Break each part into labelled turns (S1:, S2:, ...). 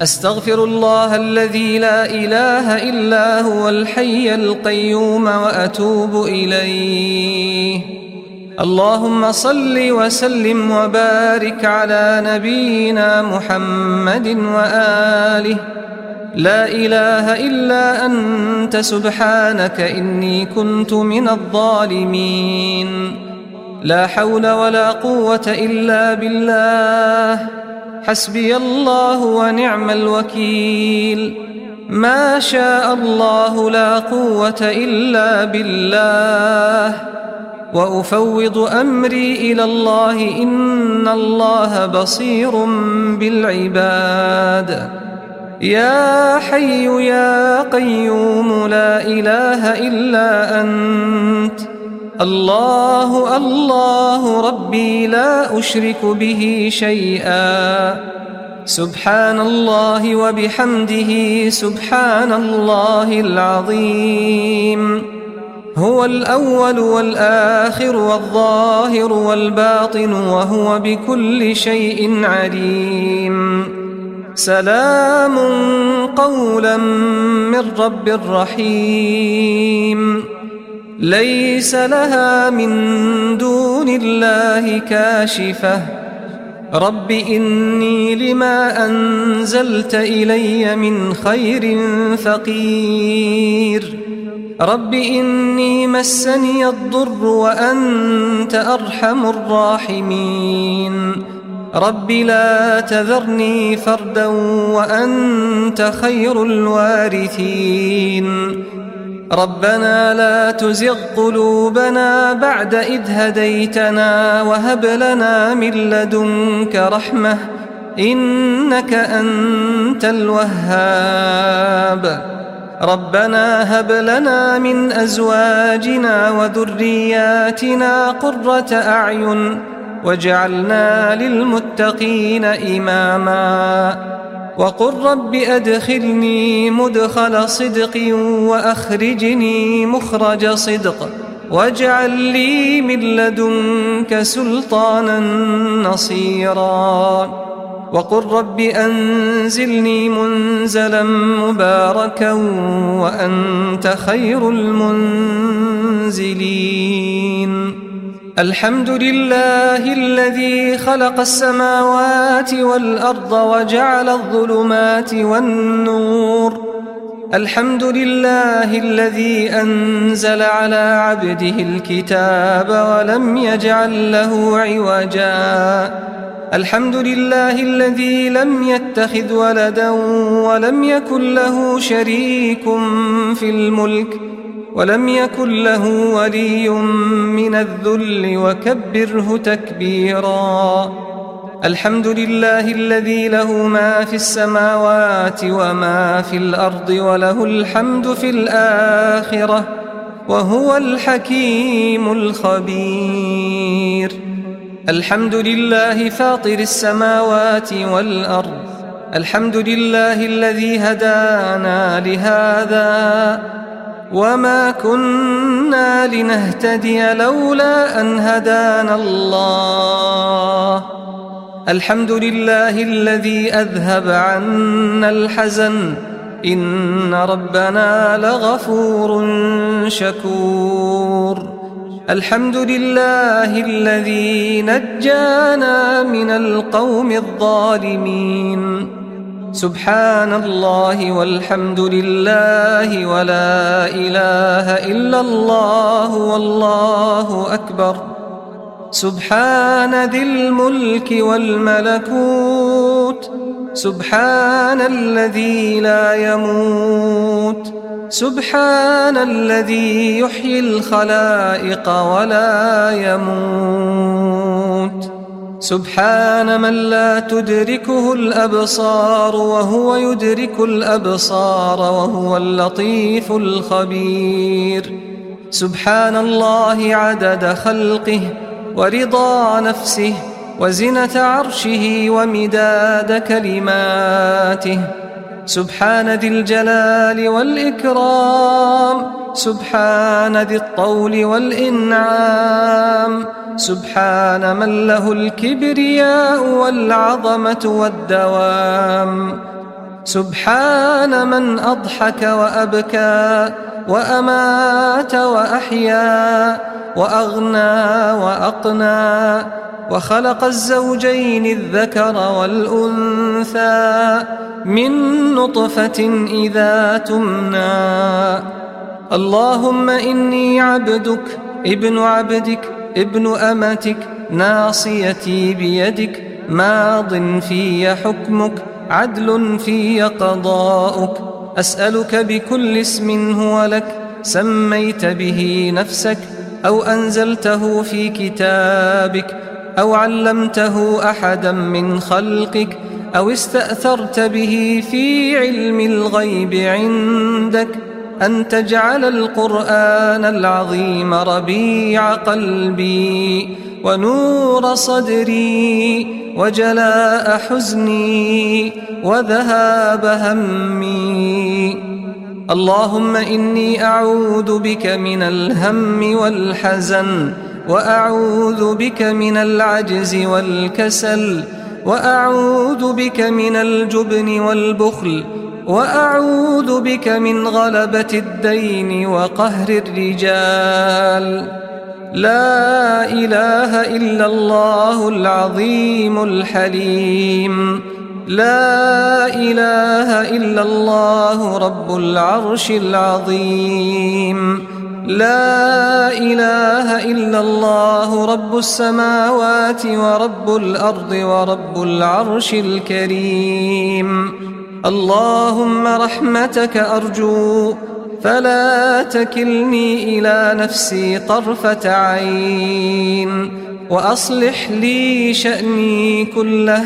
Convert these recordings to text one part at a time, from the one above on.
S1: أستغفر الله الذي لا إله إلا هو الحي القيوم وأتوب إليه. اللهم صل وسلم وبارك على نبينا محمد وآله. لا إله إلا أنت سبحانك إني كنت من الظالمين. لا حول ولا قوة إلا بالله. حسبي الله ونعم الوكيل. ما شاء الله لا قوة إلا بالله. وأفوض أمري إلى الله إن الله بصير بالعباد. يا حي يا قيوم لا إله إلا أنت. الله الله ربي لا أشرك به شيئا. سبحان الله وبحمده سبحان الله العظيم. هو الأول والآخر والظاهر والباطن وهو بكل شيء عليم. سلام قولا من رب رحيم. ليس لها من دون الله كاشفة. رب إني لما أنزلت إلي من خير فقير. رب إني مسني الضر وأنت أرحم الراحمين. رب لا تذرني فردا وأنت خير الوارثين. ربنا لا تزغ قلوبنا بعد إذ هديتنا وهب لنا من لدنك رحمة إنك أنت الوهاب. ربنا هب لنا من أزواجنا وذرياتنا قرة أعين واجعلنا للمتقين إماما. وقل رب أدخلني مدخل صدق وأخرجني مخرج صدق واجعل لي من لدنك سلطانا نصيرا. وقل رب أنزلني منزلا مباركا وأنت خير المنزلين. الحمد لله الذي خلق السماوات والأرض وجعل الظلمات والنور. الحمد لله الذي أنزل على عبده الكتاب ولم يجعل له عوجا. الحمد لله الذي لم يتخذ ولدا ولم يكن له شريك في الملك ولم يكن له ولي من الذل وكبره تكبيرا. الحمد لله الذي له ما في السماوات وما في الأرض وله الحمد في الآخرة وهو الحكيم الخبير. الحمد لله فاطر السماوات والأرض. الحمد لله الذي هدانا لهذا وما كنا لنهتدي لولا أن هدانا الله. الحمد لله الذي أذهب عنا الحزن إن ربنا لغفور شكور. الحمد لله الذي نجانا من القوم الظالمين. سبحان الله والحمد لله ولا إله إلا الله والله أكبر. سبحان ذي الملك والملكوت. سبحان الذي لا يموت. سبحان الذي يحيي الخلائق ولا يموت. سبحان من لا تدركه الأبصار وهو يدرك الأبصار وهو اللطيف الخبير. سبحان الله عدد خلقه ورضا نفسه وزنة عرشه ومداد كلماته. سبحان ذي الجلال والإكرام. سبحان ذي الطول والإنعام. سبحان من له الكبرياء والعظمة والدوام. سبحان من أضحك وأبكى وأمات وأحيا وأغنى وأقنى وخلق الزوجين الذكر والأنثى من نطفة إذا تمنى. اللهم إني عبدك ابن عبدك ابن أمتك ناصيتي بيدك ماض في حكمك عدل في قضاؤك. أسألك بكل اسم هو لك سميت به نفسك أو أنزلته في كتابك أو علمته أحدا من خلقك أو استأثرت به في علم الغيب عندك أن تجعل القرآن العظيم ربيع قلبي ونور صدري وجلاء حزني وذهاب همي. اللهم إني أعوذ بك من الهم والحزن وأعوذ بك من العجز والكسل وأعوذ بك من الجبن والبخل وأعوذ بك من غلبة الدين وقهر الرجال. لا إله إلا الله العظيم الحليم. لا إله إلا الله رب العرش العظيم. لا إله إلا الله رب السماوات ورب الأرض ورب العرش الكريم. اللهم رحمتك أرجو فلا تكلني إلى نفسي طرفة عين وأصلح لي شأني كله.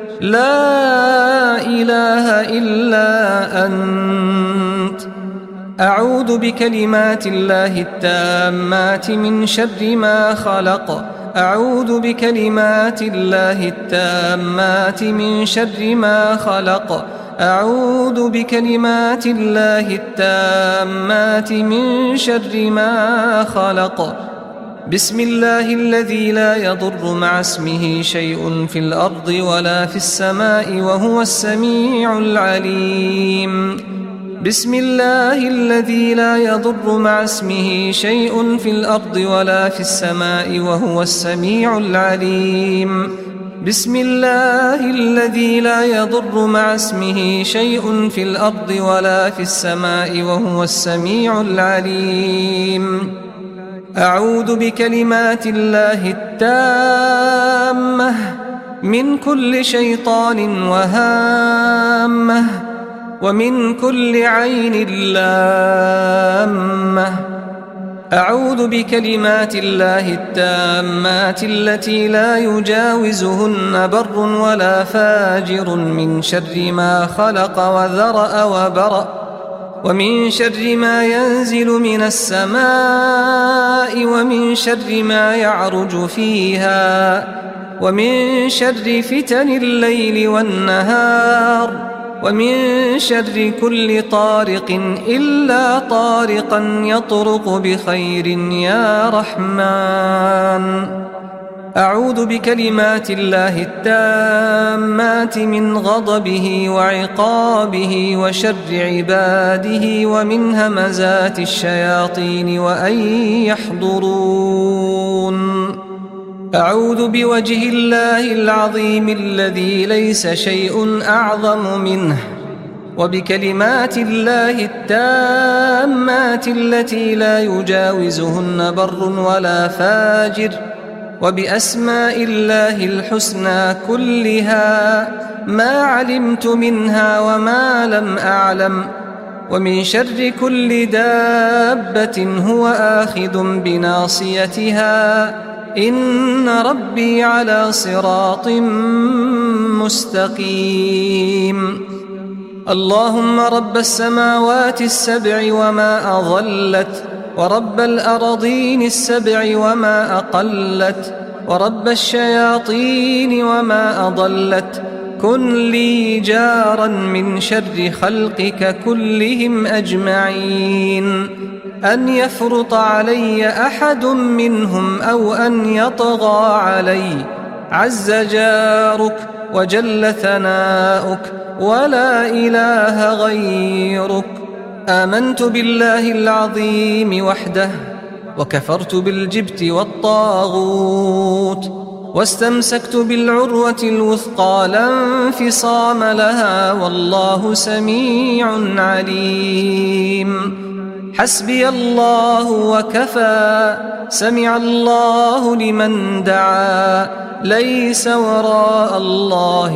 S1: لا إله إلا أنت. أعوذ بكلمات الله التامات من شر ما خلق. أعوذ بكلمات الله التامات من شر ما خلق. أعوذ بكلمات الله التامات من شر ما خلق. بسم الله الذي لا يضر مع اسمه شيء في الأرض ولا في السماء وهو السميع العليم. بسم الله الذي لا يضر مع اسمه شيء في الأرض ولا في السماء وهو السميع العليم. بسم الله الذي لا يضر مع اسمه شيء في الأرض ولا في السماء وهو السميع العليم. أعوذ بكلمات الله التامة من كل شيطان وهامة ومن كل عين لامة. أعوذ بكلمات الله التامات التي لا يجاوزهن بر ولا فاجر من شر ما خلق وذرأ وبرأ ومن شر ما ينزل من السماء ومن شر ما يعرج فيها ومن شر فتن الليل والنهار ومن شر كل طارق إلا طارقا يطرق بخير يا رحمن. أعوذ بكلمات الله التامات من غضبه وعقابه وشر عباده ومن همزات الشياطين وأن يحضرون. أعوذ بوجه الله العظيم الذي ليس شيء أعظم منه وبكلمات الله التامات التي لا يجاوزهن بر ولا فاجر وبأسماء الله الحسنى كلها ما علمت منها وما لم أعلم ومن شر كل دابة هو آخذ بناصيتها إن ربي على صراط مستقيم. اللهم رب السماوات السبع وما أضلت ورب الأرضين السبع وما أقلت ورب الشياطين وما أضلت كن لي جارا من شر خلقك كلهم أجمعين. أن يفرط علي أحد منهم أو أن يطغى علي عز جارك وجل ثناؤك ولا إله غيرك. آمنت بالله العظيم وحده، وكفرت بالجبت والطاغوت، واستمسكت بالعروة الوثقى لا انفصام لها، والله سميع عليم. حسبي الله وكفى، سمع الله لمن دعا، ليس وراء الله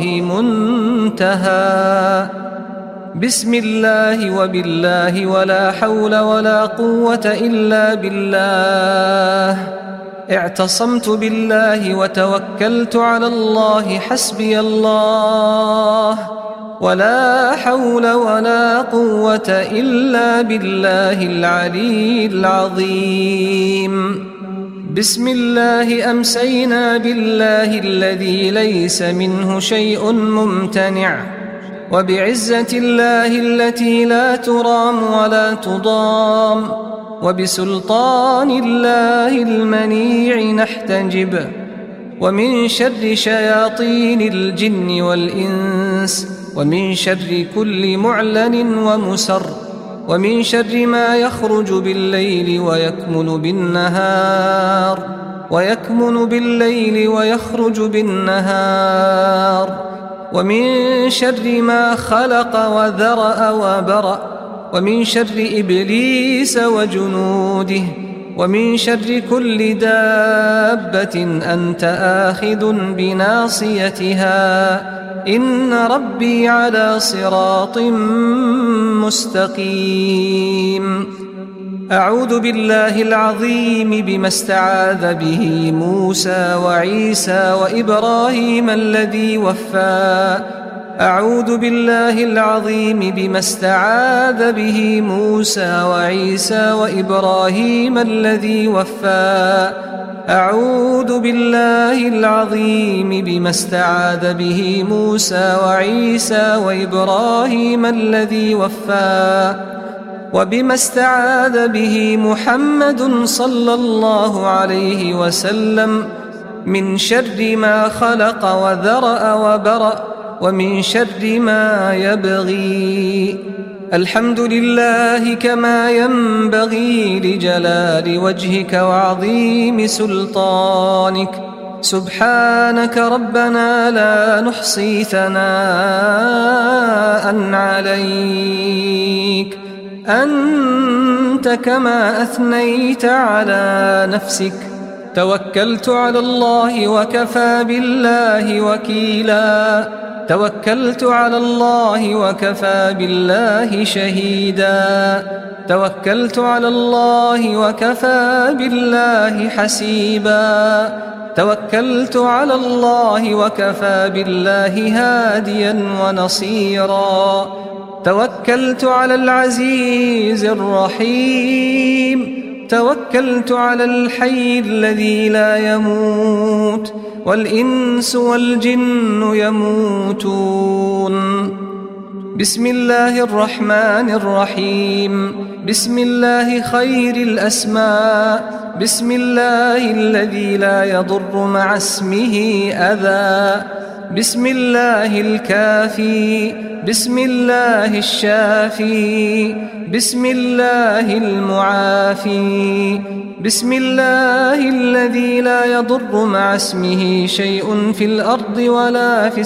S1: منتهى. بسم الله وبالله ولا حول ولا قوة إلا بالله. اعتصمت بالله وتوكلت على الله، حسبي الله ولا حول ولا قوة إلا بالله العلي العظيم. بسم الله أمسينا بالله الذي ليس منه شيء ممتنع، وبعزة الله التي لا ترام ولا تضام، وبسلطان الله المنيع نحتجب، ومن شر شياطين الجن والإنس، ومن شر كل معلن ومسر، ومن شر ما يخرج بالليل ويكمن بالنهار، ويكمن بالليل ويخرج بالنهار، ومن شر ما خلق وذرأ وبرأ، ومن شر إبليس وجنوده، ومن شر كل دابة أنت آخذ بناصيتها، إن ربي على صراط مستقيم. أعوذ بالله العظيم بما استعاذ به موسى وعيسى وإبراهيم الذي وفى. أعوذ بالله العظيم بما استعاذ به موسى وعيسى وإبراهيم الذي وفى. أعوذ بالله العظيم بما استعاذ به موسى وعيسى وإبراهيم الذي وفى، وبما استعاذ به محمد صلى الله عليه وسلم من شر ما خلق وذرأ وبرأ، ومن شر ما يبغي. الحمد لله كما ينبغي لجلال وجهك وعظيم سلطانك. سبحانك ربنا لا نحصي ثناء عليك، أنت كما أثنيت على نفسك. توكلت على الله وكفى بالله وكيلا، توكلت على الله وكفى بالله شهيدا، توكلت على الله وكفى بالله حسيبا، توكلت على الله وكفى بالله هاديا ونصيرا، توكلت على العزيز الرحيم، توكلت على الحي الذي لا يموت، والإنس والجن يموتون. بسم الله الرحمن الرحيم. بسم الله خير الأسماء. بسم الله الذي لا يضر مع اسمه أذى. بسم الله الكافي. بسم الله الشافي. بسم الله المعافي. بسم الله الذي لا يضر مع اسمه شيء في الأرض ولا في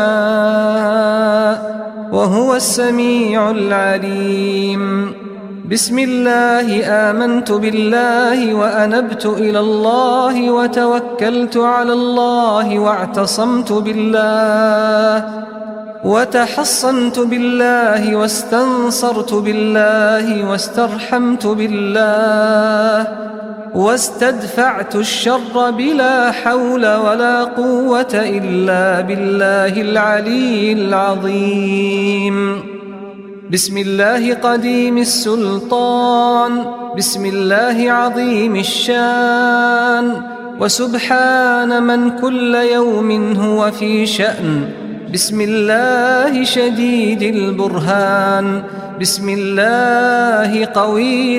S1: السماء، وهو السميع العليم. بسم الله آمنت بالله وأنبت إلى الله وتوكلت على الله واعتصمت بالله وتحصنت بالله واستنصرت بالله واسترحمت بالله واستدفعت الشر بلا حول ولا قوة إلا بالله العلي العظيم. بسم الله قديم السلطان. بسم الله عظيم الشان. وسبحان من كل يوم هو في شأن. بسم الله شديد البرهان. بسم الله قوي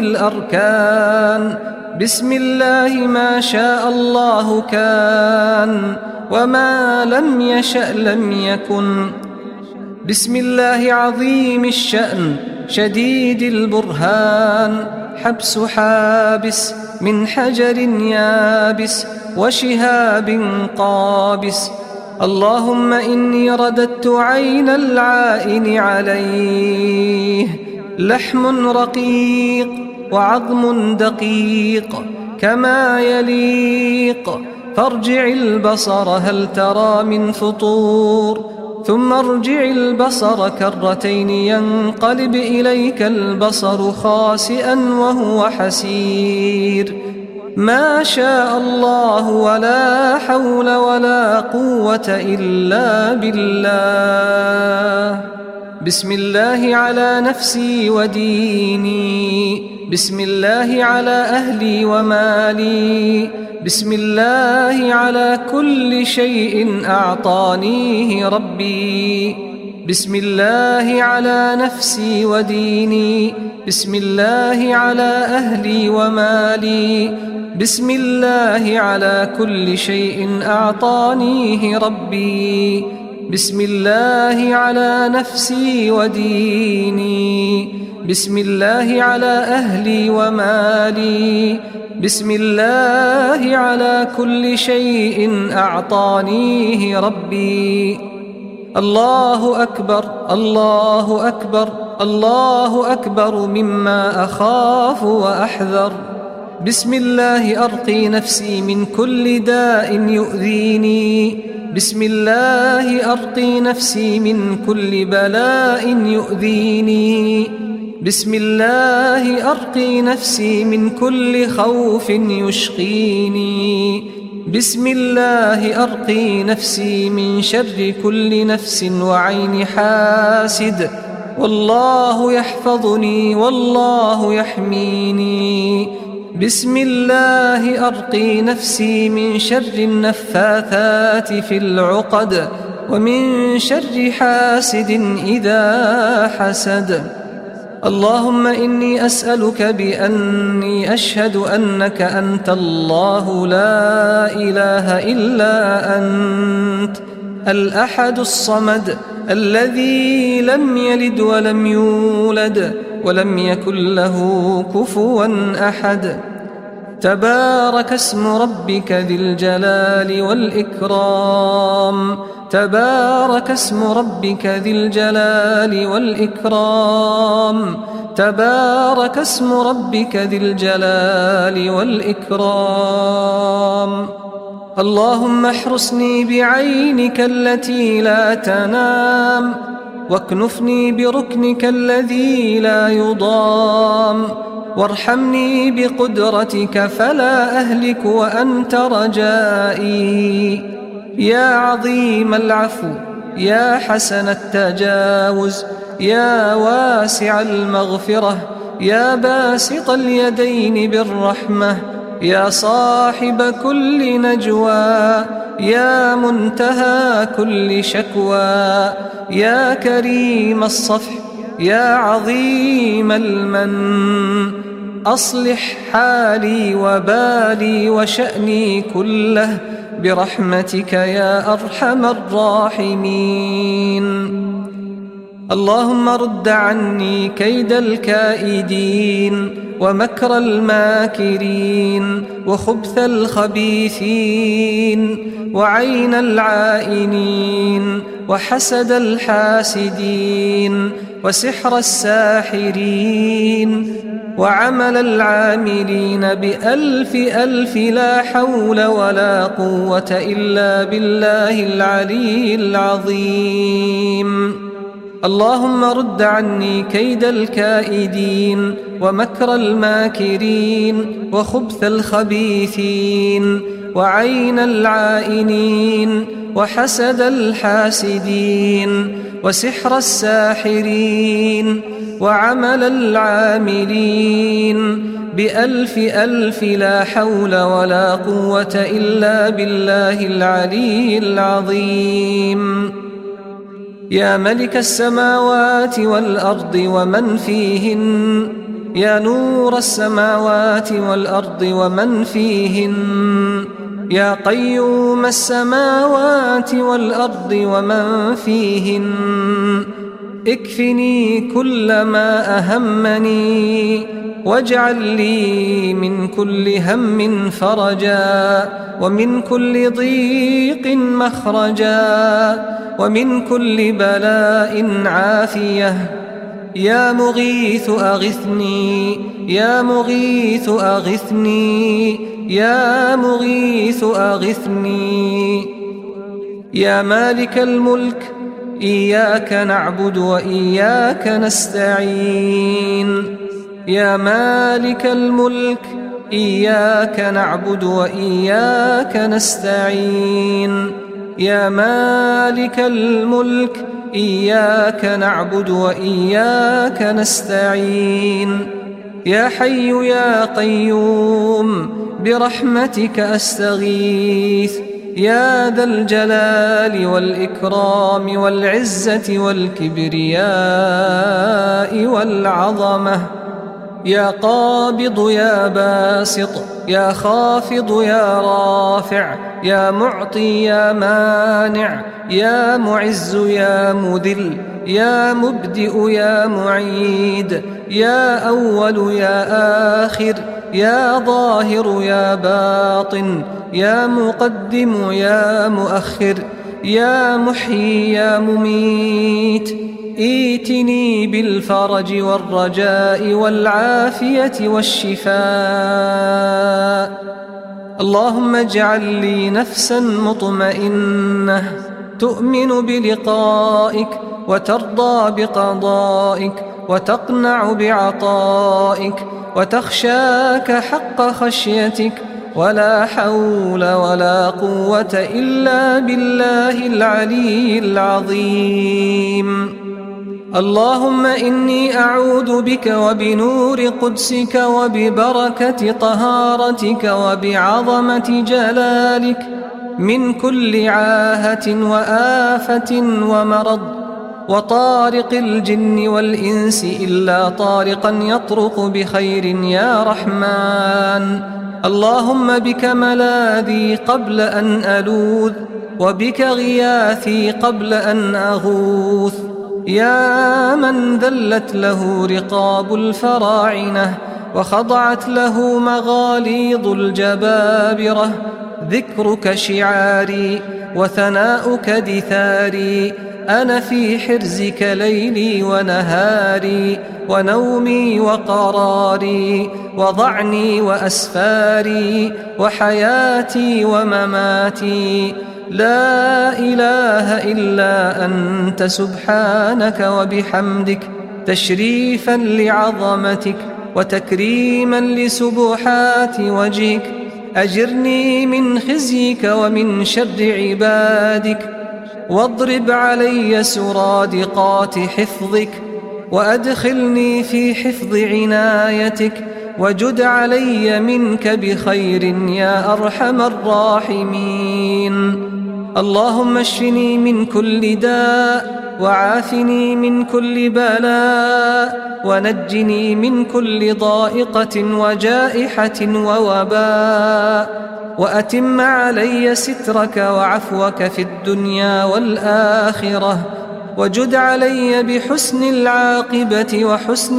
S1: الأركان. بسم الله ما شاء الله كان، وما لم يشأ لم يكن. بسم الله عظيم الشأن شديد البرهان، حبس حابس من حجر يابس وشهاب قابس. اللهم إني رددت عين العائن عليه، لحم رقيق وعظم دقيق كما يليق، فارجع البصر هل ترى من فطور، ثم ارجع البصر كرتين ينقلب إليك البصر خاسئا وهو حسير. ما شاء الله ولا حول ولا قوة إلا بالله. بسم الله على نفسي وديني، بسم الله على أهلي ومالي، بسم الله على كل شيء أعطانيه ربي. بسم الله على نفسي وديني، بسم الله على أهلي ومالي، بسم الله على كل شيء أعطانيه ربي. بسم الله على نفسي وديني، بسم الله على أهلي ومالي، بسم الله على كل شيء أعطانيه ربي. الله أكبر الله أكبر الله أكبر مما أخاف وأحذر. بسم الله أرقي نفسي من كل داء يؤذيني، بسم الله أرقي نفسي من كل بلاء يؤذيني، بسم الله أرقي نفسي من كل خوف يشقيني، بسم الله أرقي نفسي من شر كل نفس وعين حاسد، والله يحفظني والله يحميني. بسم الله أرقي نفسي من شر النفاثات في العقد، ومن شر حاسد إذا حسد. اللهم إني أسألك بأني أشهد أنك أنت الله لا إله إلا أنت، الأحد الصمد الذي لم يلد ولم يولد ولم يكن له كفوا أحد. تبارك اسم ربك ذي الجلال والإكرام، تبارك اسم ربك ذي الجلال والإكرام، تبارك اسم ربك ذي الجلال والإكرام. اللهم احرسني بعينك التي لا تنام، واكنفني بركنك الذي لا يضام، وارحمني بقدرتك فلا أهلك وأنت رجائي. يا عظيم العفو، يا حسن التجاوز، يا واسع المغفرة، يا باسط اليدين بالرحمة، يا صاحب كل نجوى، يا منتهى كل شكوى، يا كريم الصفح، يا عظيم المن، أصلح حالي وبالي وشأني كله برحمتك يا أرحم الراحمين. اللهم رد عني كيد الكائدين ومكر الماكرين وخبث الخبيثين وعين العائنين وحسد الحاسدين وسحر الساحرين وعمل العاملين بألف ألف لا حول ولا قوة إلا بالله العلي العظيم. اللهم رد عني كيد الكائدين ومكر الماكرين وخبث الخبيثين وعين العائنين وحسد الحاسدين وسحر الساحرين وعمل العاملين بألف ألف لا حول ولا قوة إلا بالله العلي العظيم. يا ملك السماوات والأرض ومن فيهن، يا نور السماوات والأرض ومن فيهن، يا قيوم السماوات والأرض ومن فيهن اكفني كل ما أهمني واجعل لي من كل هم فرجا ومن كل ضيق مخرجا ومن كل بلاء عافية. يا مغيث أغثني يا مغيث أغثني يا مغيث أغثني. يا مالك الملك إياك نعبد وإياك نستعين. يا مالك الملك إياك نعبد وإياك نستعين. يا مالك الملك إياك نعبد وإياك نستعين. يا حي يا قيوم برحمتك أستغيث. يا ذا الجلال والإكرام والعزة والكبرياء والعظمة. يا قابض يا باسط يا خافض يا رافع يا معطي يا مانع يا معز يا مذل يا مبدئ يا معيد يا أول يا آخر يا ظاهر يا باطن يا مقدم يا مؤخر يا محيي يا مميت. ائتني بالفرج والرجاء والعافية والشفاء. اللهم اجعل لي نفسا مطمئنة تؤمن بلقائك وترضى بقضائك وتقنع بعطائك وتخشاك حق خشيتك، ولا حول ولا قوة إلا بالله العلي العظيم. اللهم إني أعوذ بك وبنور قدسك وببركة طهارتك وبعظمة جلالك من كل عاهة وآفة ومرض وطارق الجن والإنس إلا طارقا يطرق بخير يا رحمن. اللهم بك ملاذي قبل أن ألوذ وبك غياثي قبل أن أغوث. يا من ذلت له رقاب الفراعنة وخضعت له مغاليظ الجبابرة، ذكرك شعاري وثناؤك دثاري. أنا في حرزك ليلي ونهاري ونومي وقراري وضعني وأسفاري وحياتي ومماتي. لا إله إلا أنت سبحانك وبحمدك، تشريفا لعظمتك وتكريما لسبحات وجهك. أجرني من خزيك ومن شر عبادك، واضرب علي سرادقات حفظك، وأدخلني في حفظ عنايتك، وجد علي منك بخير يا أرحم الراحمين. اللهم اشفني من كل داء، وعافني من كل بلاء، ونجني من كل ضائقة وجائحة ووباء، وأتم علي سترك وعفوك في الدنيا والآخرة، وجد علي بحسن العاقبة وحسن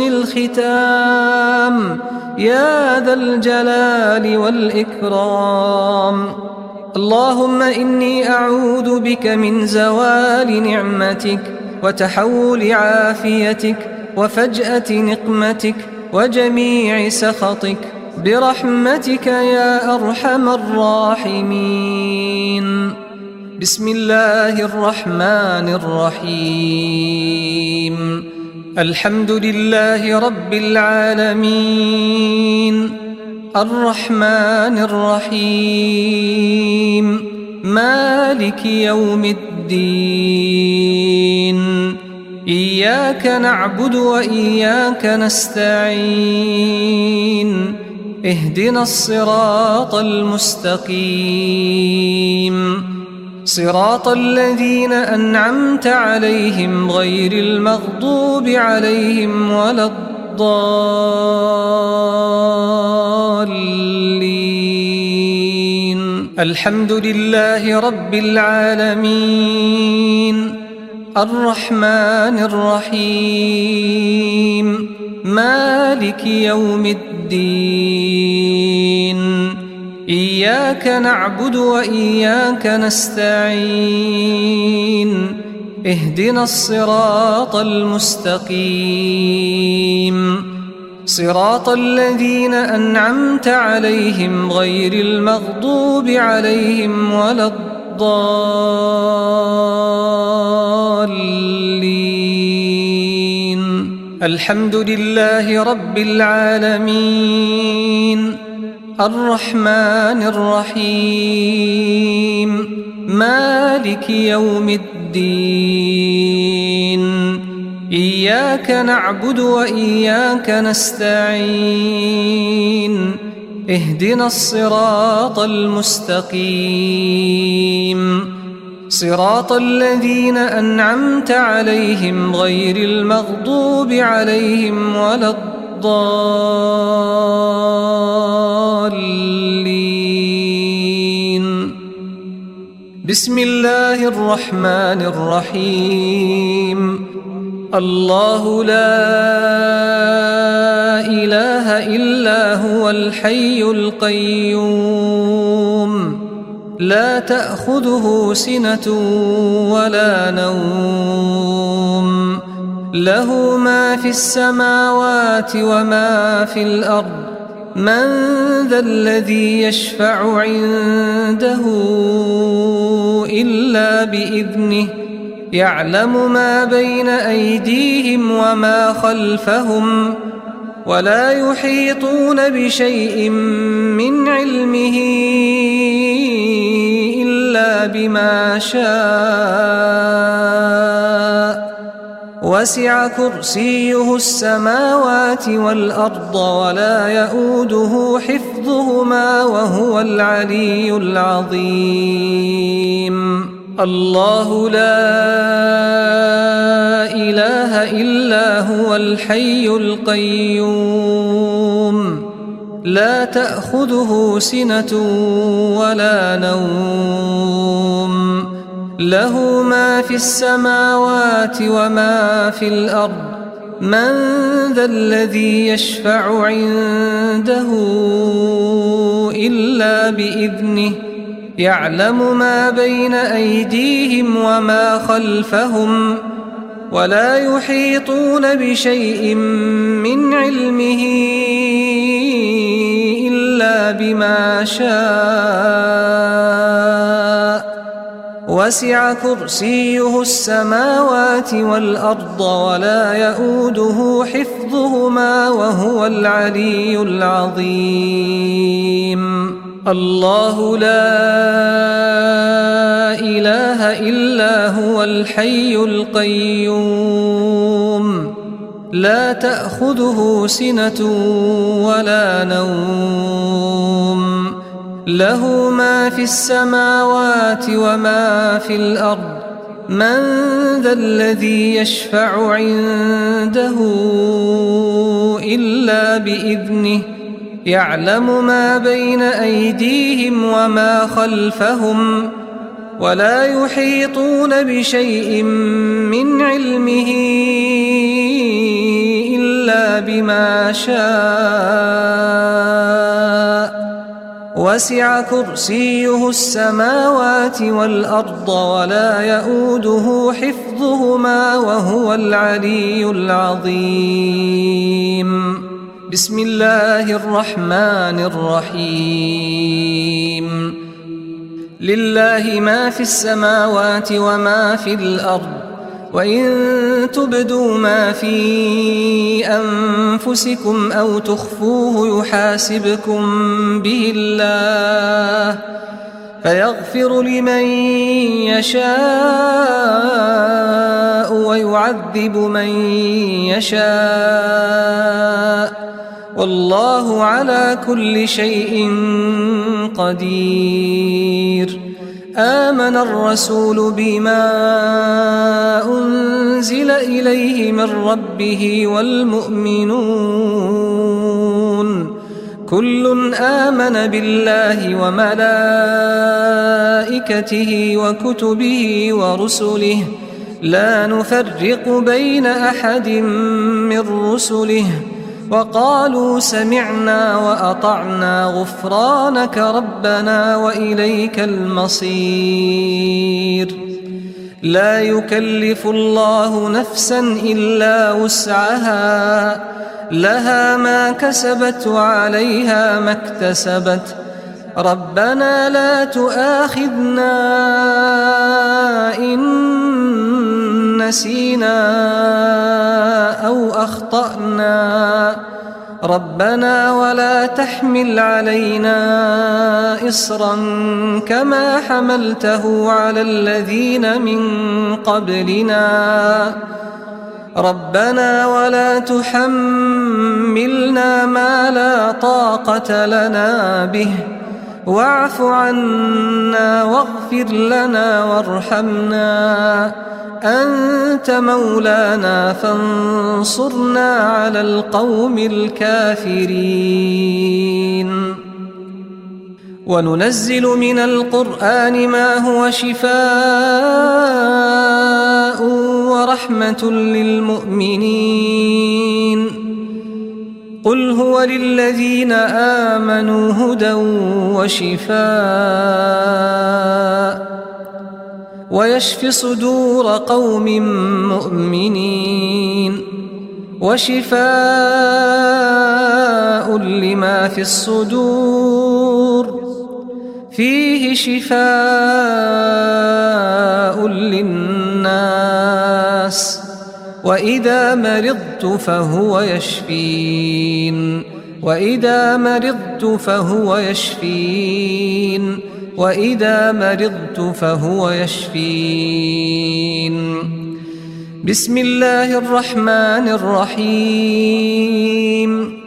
S1: الختام يا ذا الجلال والإكرام. اللهم إني أعوذ بك من زوال نعمتك وتحول عافيتك وفجأة نقمتك وجميع سخطك برحمتك يا أرحم الراحمين. بسم الله الرحمن الرحيم. الحمد لله رب العالمين، الرحمن الرحيم، مالك يوم الدين. إياك نعبد وإياك نستعين، اهدنا الصراط المستقيم، صراط الذين أنعمت عليهم غير المغضوب عليهم ولا الضالين. الحمد لله رب العالمين الرحمن الرحيم مالك يوم الدين إياك نعبد وإياك نستعين اهدنا الصراط المستقيم صراط الذين أنعمت عليهم غير المغضوب عليهم ولا الضالين. الحمد لله رب العالمين الرحمن الرحيم مالك يوم الدين إياك نعبد وإياك نستعين اهدنا الصراط المستقيم صراط الذين أنعمت عليهم غير المغضوب عليهم ولا الضالين. بسم الله الرحمن الرحيم الله لا إله إلا هو الحي القيوم لا تأخذه سنة ولا نوم له ما في السماوات وما في الأرض من ذا الذي يشفع عنده إلا بإذنه يعلم ما بين أيديهم وما خلفهم ولا يحيطون بشيء من علمه إلا بما شاء وسع كرسيه السماوات والأرض ولا يؤوده حفظهما وهو العلي العظيم. الله لا إله إلا هو الحي القيوم لا تأخذه سنة ولا نوم له ما في السماوات وما في الأرض من ذا الذي يشفع عنده إلا بإذنه يعلم ما بين أيديهم وما خلفهم ولا يحيطون بشيء من علمه إلا بما شاء وسع كرسيه السماوات والأرض ولا يؤوده حفظهما وهو العلي العظيم. الله لا إله إلا هو الحي القيوم لا تأخذه سنة ولا نوم له ما في السماوات وما في الأرض من ذا الذي يشفع عنده إلا بإذنه يعلم ما بين أيديهم وما خلفهم ولا يحيطون بشيء من علمه إلا بما شاء وسع كرسيه السماوات والأرض ولا يؤوده حفظهما وهو العلي العظيم. بسم الله الرحمن الرحيم لله ما في السماوات وما في الأرض وإن تبدوا ما في أنفسكم أو تخفوه يحاسبكم به الله فيغفر لمن يشاء ويعذب من يشاء والله على كل شيء قدير. آمن الرسول بما أنزل إليه من ربه والمؤمنون كل آمن بالله وملائكته وكتبه ورسله لا نفرق بين أحد من رسله وقالوا سمعنا وأطعنا غفرانك ربنا وإليك المصير لا يكلف الله نفسا إلا وسعها لها ما كسبت وعليها ما اكتسبت ربنا لا تؤاخذنا إن نسينا أو أخطأنا ربنا ولا تحمل علينا إصرا كما حملته على الذين من قبلنا ربنا ولا تحملنا ما لا طاقة لنا به واعف عنا واغفر لنا وارحمنا أنت مولانا فانصرنا على القوم الكافرين وننزل من القرآن ما هو شفاء ورحمة للمؤمنين قل هو للذين آمنوا هدى وشفاء ويشفي صدور قوم مؤمنين وشفاء لما في الصدور فيه شفاء للناس وإذا مرضت فهو يشفين وإذا مرضت فهو يشفين وإذا مرضت فهو يشفين بسم الله الرحمن الرحيم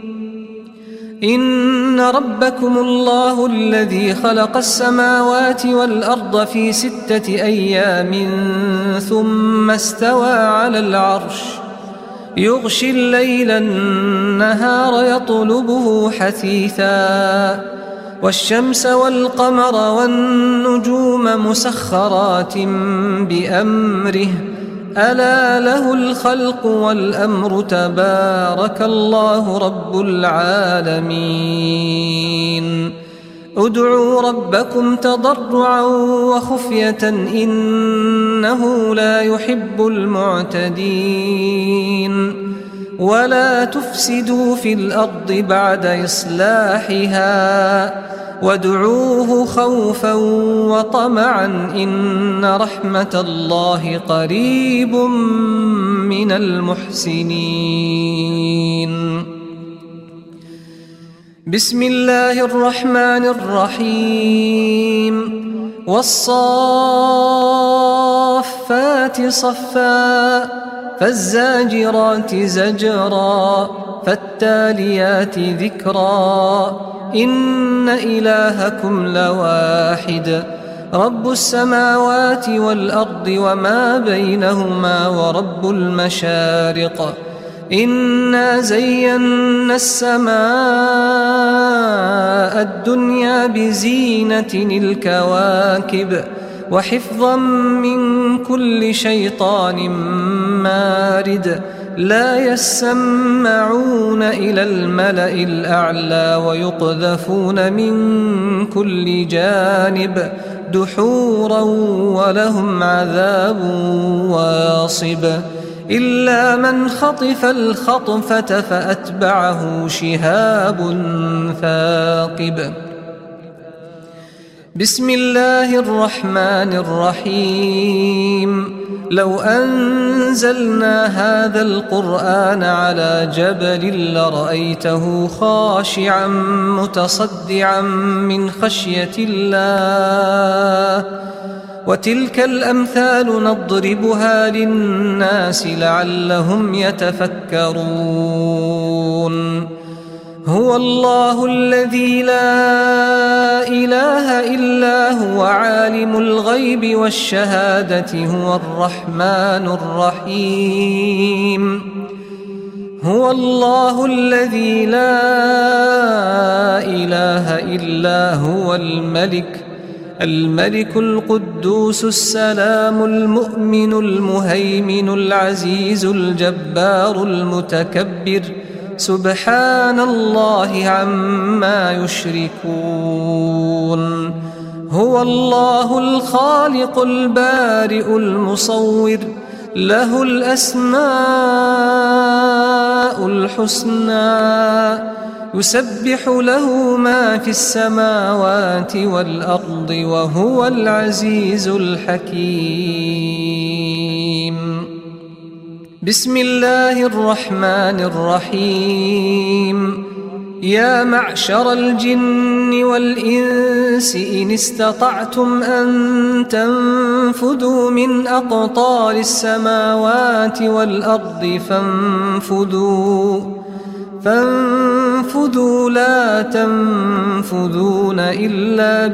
S1: إن ربكم الله الذي خلق السماوات والأرض في 6 أيام ثم استوى على العرش يغشي الليل النهار يطلبه حثيثا والشمس والقمر والنجوم مسخرات بأمره ألا له الخلق والأمر تبارك الله رب العالمين ادعوا ربكم تضرعا وخفية إنه لا يحب المعتدين ولا تفسدوا في الأرض بعد إصلاحها وادعوه خوفا وطمعا إن رحمة الله قريب من المحسنين بسم الله الرحمن الرحيم والصافات صفا فالزاجرات زجرا فالتاليات ذكرا إن إلهكم لواحد رب السماوات والأرض وما بينهما ورب المشارق إنا زينا السماء الدنيا بزينة الكواكب وحفظا من كل شيطان مارد لا يسمعون إلى الملأ الأعلى ويقذفون من كل جانب دحورا ولهم عذاب واصب إلا من خطف الخطفة فأتبعه شهاب ثاقب بسم الله الرحمن الرحيم لو أنزلنا هذا القرآن على جبل لرأيته خاشعا متصدعا من خشية الله وتلك الأمثال نضربها للناس لعلهم يتفكرون هو الله الذي لا إله إلا هو عالم الغيب والشهادة هو الرحمن الرحيم هو الله الذي لا إله إلا هو الملك القدوس السلام المؤمن المهيمن العزيز الجبار المتكبر سبحان الله عما يشركون. هو الله الخالق البارئ المصور له الأسماء الحسنى يسبح له ما في السماوات والأرض وهو العزيز الحكيم. بسم الله الرحمن الرحيم. يا معشر الجن والإنس إن استطعتم أن تنفذوا من أقطار السماوات والأرض فانفذوا لا تنفذون إلا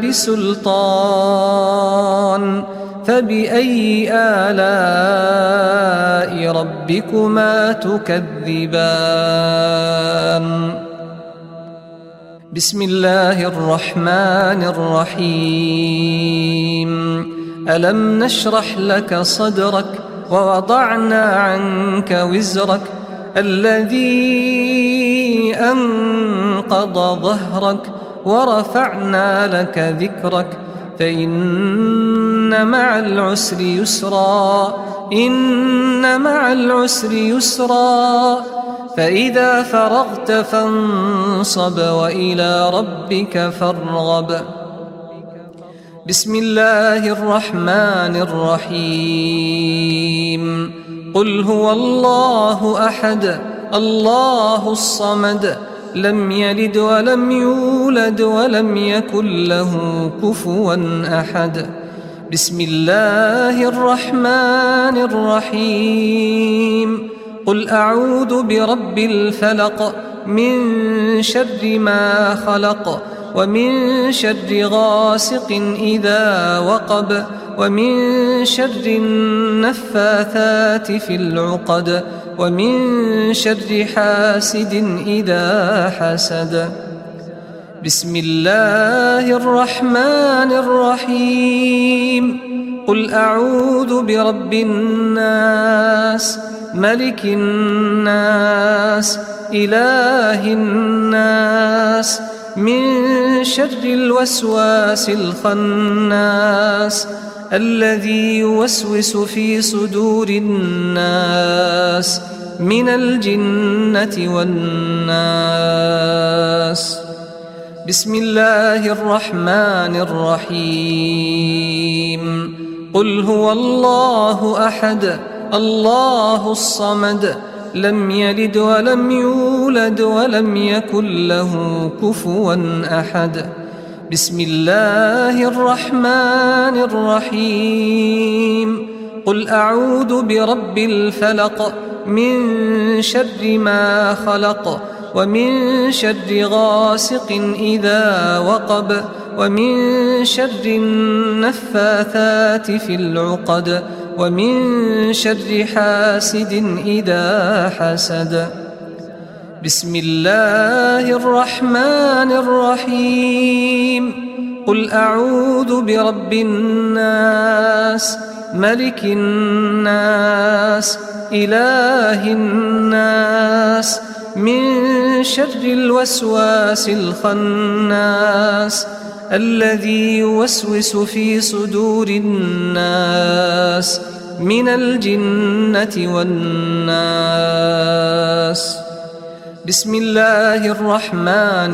S1: بسلطان. فبأي آلاء ربكما تكذبان؟ بسم الله الرحمن الرحيم. ألم نشرح لك صدرك ووضعنا عنك وزرك الذي أنقض ظهرك ورفعنا لك ذكرك فإن مع العسر يسرا إن مع العسر يسرا فإذا فرغت فانصب وإلى ربك فارغب. بسم الله الرحمن الرحيم. قل هو الله أحد الله الصمد لم يلد ولم يولد ولم يكن له كفوا أحد. بسم الله الرحمن الرحيم. قل أعوذ برب الفلق من شر ما خلق ومن شر غاسق إذا وقب ومن شر النفاثات في العقد ومن شر حاسد إذا حسد. بسم الله الرحمن الرحيم. قل أعوذ برب الناس ملك الناس إله الناس من شر الوسواس الخناس الذي يوسوس في صدور الناس من الجنة والناس. بسم الله الرحمن الرحيم. قل هو الله أحد الله الصمد لم يلد ولم يولد ولم يكن له كفوا أحد. بسم الله الرحمن الرحيم. قل أعوذ برب الفلق من شر ما خلق ومن شر غاسق إذا وقب ومن شر النفاثات في العقد ومن شر حاسد إذا حسد. بسم الله الرحمن الرحيم. قل أعوذ برب الناس ملك الناس إله الناس من شر الوسواس الخناس الذي يوسوس في صدور الناس من الجنة والناس. بسم الله الرحمن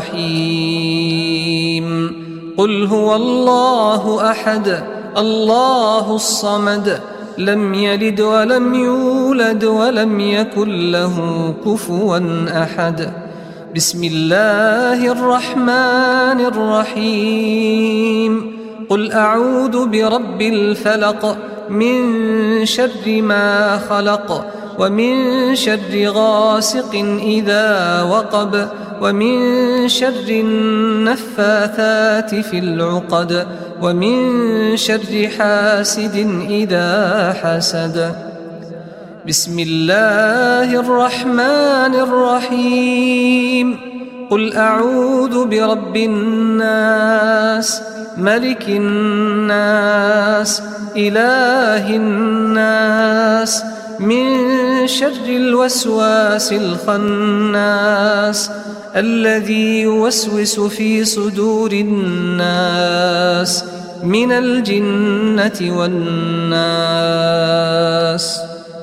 S1: الرحيم. قل هو الله أحد الله الصمد لم يلد ولم يولد ولم يكن له كفوا أحد. بسم الله الرحمن الرحيم. قل أعوذ برب الفلق من شر ما خلق ومن شر غاسق إذا وقب ومن شر النفاثات في العقد ومن شر حاسد إذا حسد. بسم الله الرحمن الرحيم قل أعوذ برب الناس ملك الناس إله الناس من شر الوسواس الخناس الذي يوسوس في صدور الناس من الجنة والناس.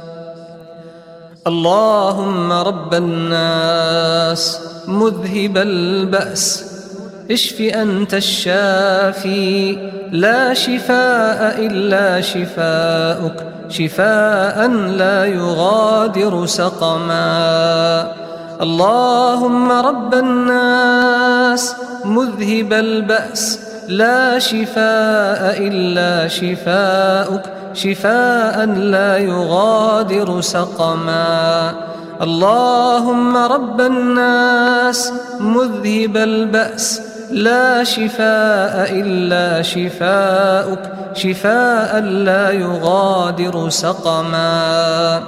S1: اللهم رب الناس مذهب البأس اشف أنت الشافي لا شفاء إلا شفاؤك شفاء لا يغادر سقما. اللهم رب الناس مذهب البأس لا شفاء إلا شفاؤك شفاء لا يغادر سقما. اللهم رب الناس مذهب البأس لا شفاء إلا شفاؤك شفاء لا يغادر سقما.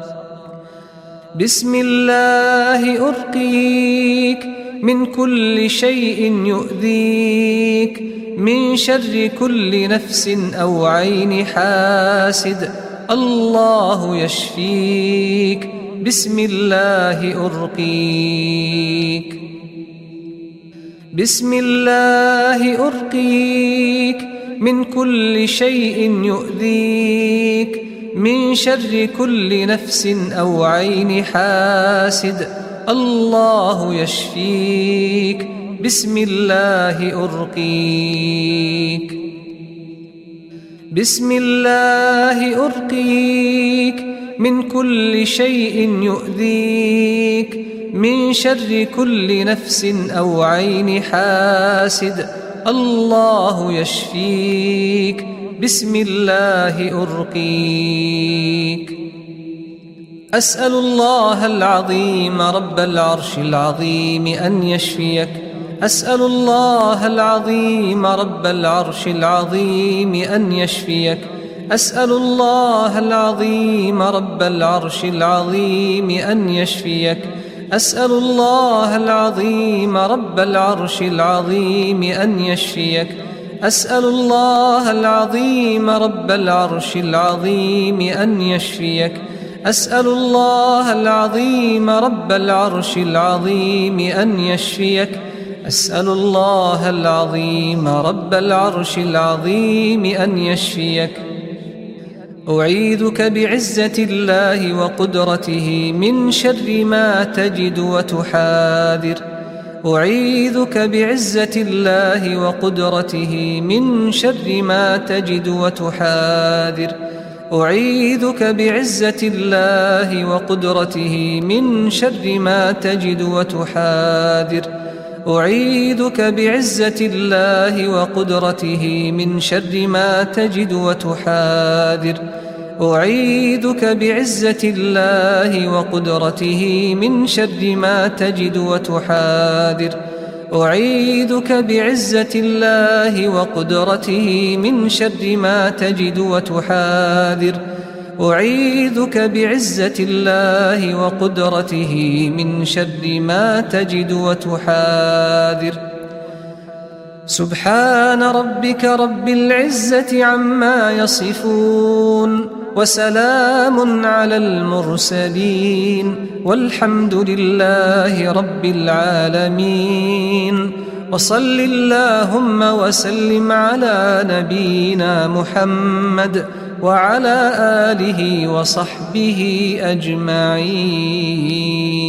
S1: بسم الله أرقيك من كل شيء يؤذيك من شر كل نفس أو عين حاسد الله يشفيك. بسم الله أرقيك. بسم الله أرقيك من كل شيء يؤذيك من شر كل نفس أو عين حاسد الله يشفيك. بسم الله أرقيك. بسم الله أرقيك من كل شيء يؤذيك من شر كل نفس أو عين حاسد الله يشفيك. بسم الله أرقيك. أسأل الله العظيم رب العرش العظيم أن يشفيك. أسأل الله العظيم رب العرش العظيم أن يشفيك. أسأل الله العظيم رب العرش العظيم أن يشفيك. أسأل الله العظيم رب العرش العظيم أن يشفيك. أسأل الله العظيم رب العرش العظيم أن يشفيك. أسأل الله العظيم رب العرش العظيم أن يشفيك. أسأل الله العظيم رب العرش العظيم أن يشفيك. أعيذك بعزة الله وقدرته من شر ما تجد وتحاذر. أعيذك بعزة الله وقدرته من شر ما تجد وتحاذر. أعيذك بعزة الله وقدرته من شر ما تجد وتحاذر. أعيذك بعزة الله وقدرته من شر ما تجد وتحاذر. أعيذك بعزة الله وقدرته من شر ما تجد وتحاذر. أعيذك بعزة الله وقدرته من شر ما تجد وتحاذر. أعيذك بعزة الله وقدرته من شر ما تجد وتحاذر. سبحان ربك رب العزة عما يصفون وسلام على المرسلين والحمد لله رب العالمين. وصل اللهم وسلم على نبينا محمد وعلى آله وصحبه أجمعين.